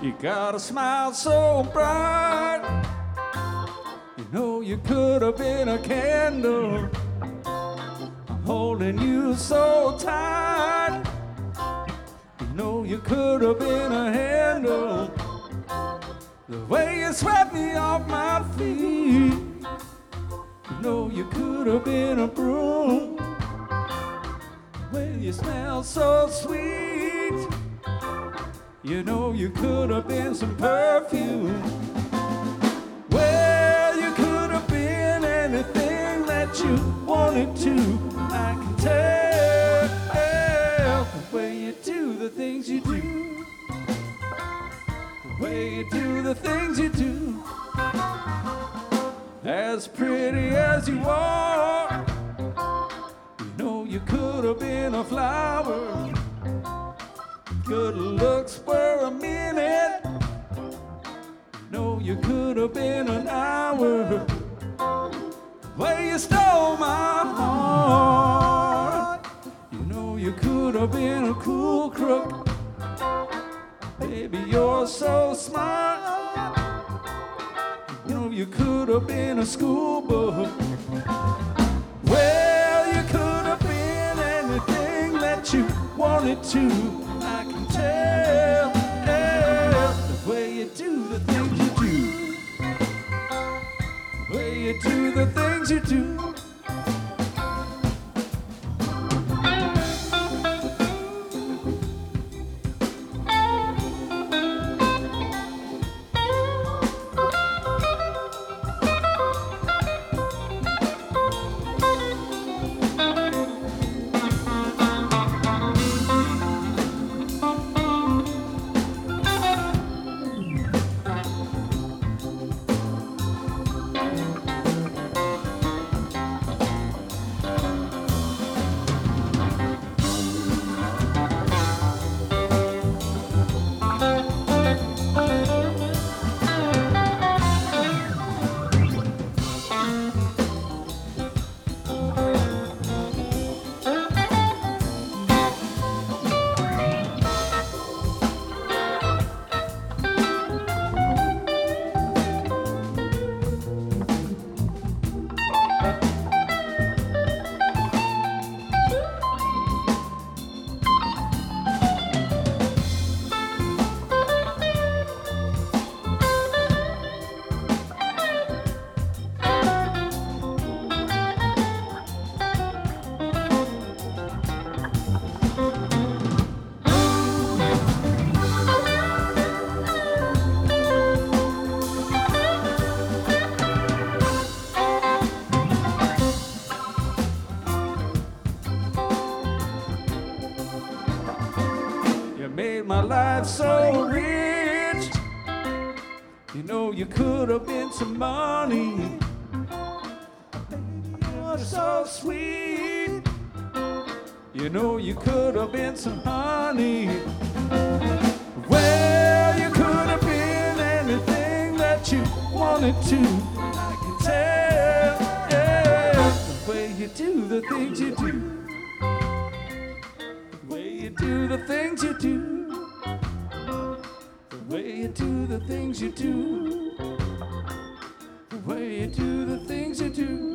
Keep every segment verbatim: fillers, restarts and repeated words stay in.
You got a smile so bright. You know you could have been a candle. I'm holding you so tight. You know you could have been a handle. The way you swept me off my feet. You know you could have been a broom. The way you smell so sweet. You know you could have been some perfume. Well, you could have been anything that you wanted to. I can tell the way you do the things you do. The way you do the things you do. As pretty as you are, you know you could have been a flower. Good looks for a minute. You know you could have been an hour. Way you stole my heart. You know you could have been a cool crook. Baby, you're so smart. You know you could have been a schoolboy. Well, you could have been anything that you wanted to. I can tell, tell the way you do the things you do. The way you do the things you do. My life so rich. You know you could have been some money. You're so sweet. You know you could have been some honey. Well, you could have been anything that you wanted to. I can tell, yeah, the way you do the things you do. The way you do the things you do. The way you do the things you do. The way you do the things you do.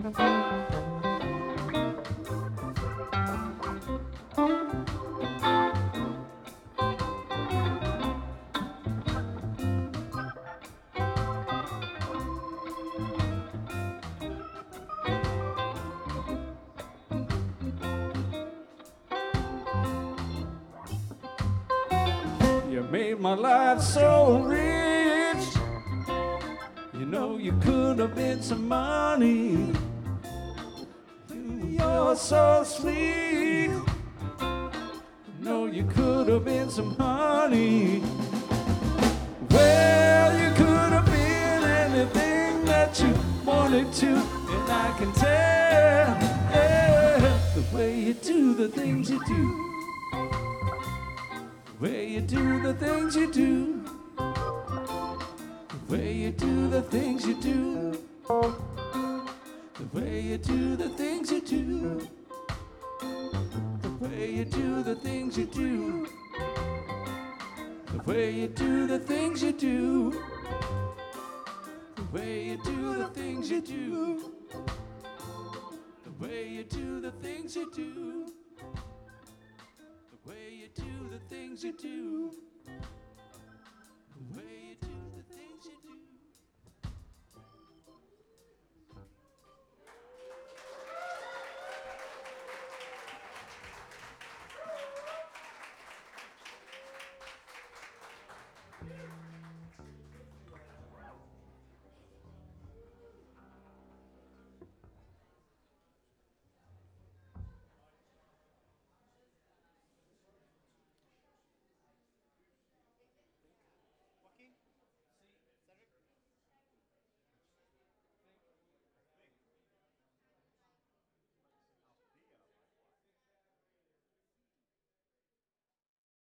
You made my life so rich. You know you could have been some money. You're so sweet. You know you could have been some honey. Well, you could have been anything that you wanted to, and I can tell yeah, the way you do the things you do. The way you do the things you do. The way you do the things you do. The way you do the things you do. The way you do the things you do. The way you do the things you do. The way you do the things you do. The way you do the things you do. The way you do the things you do.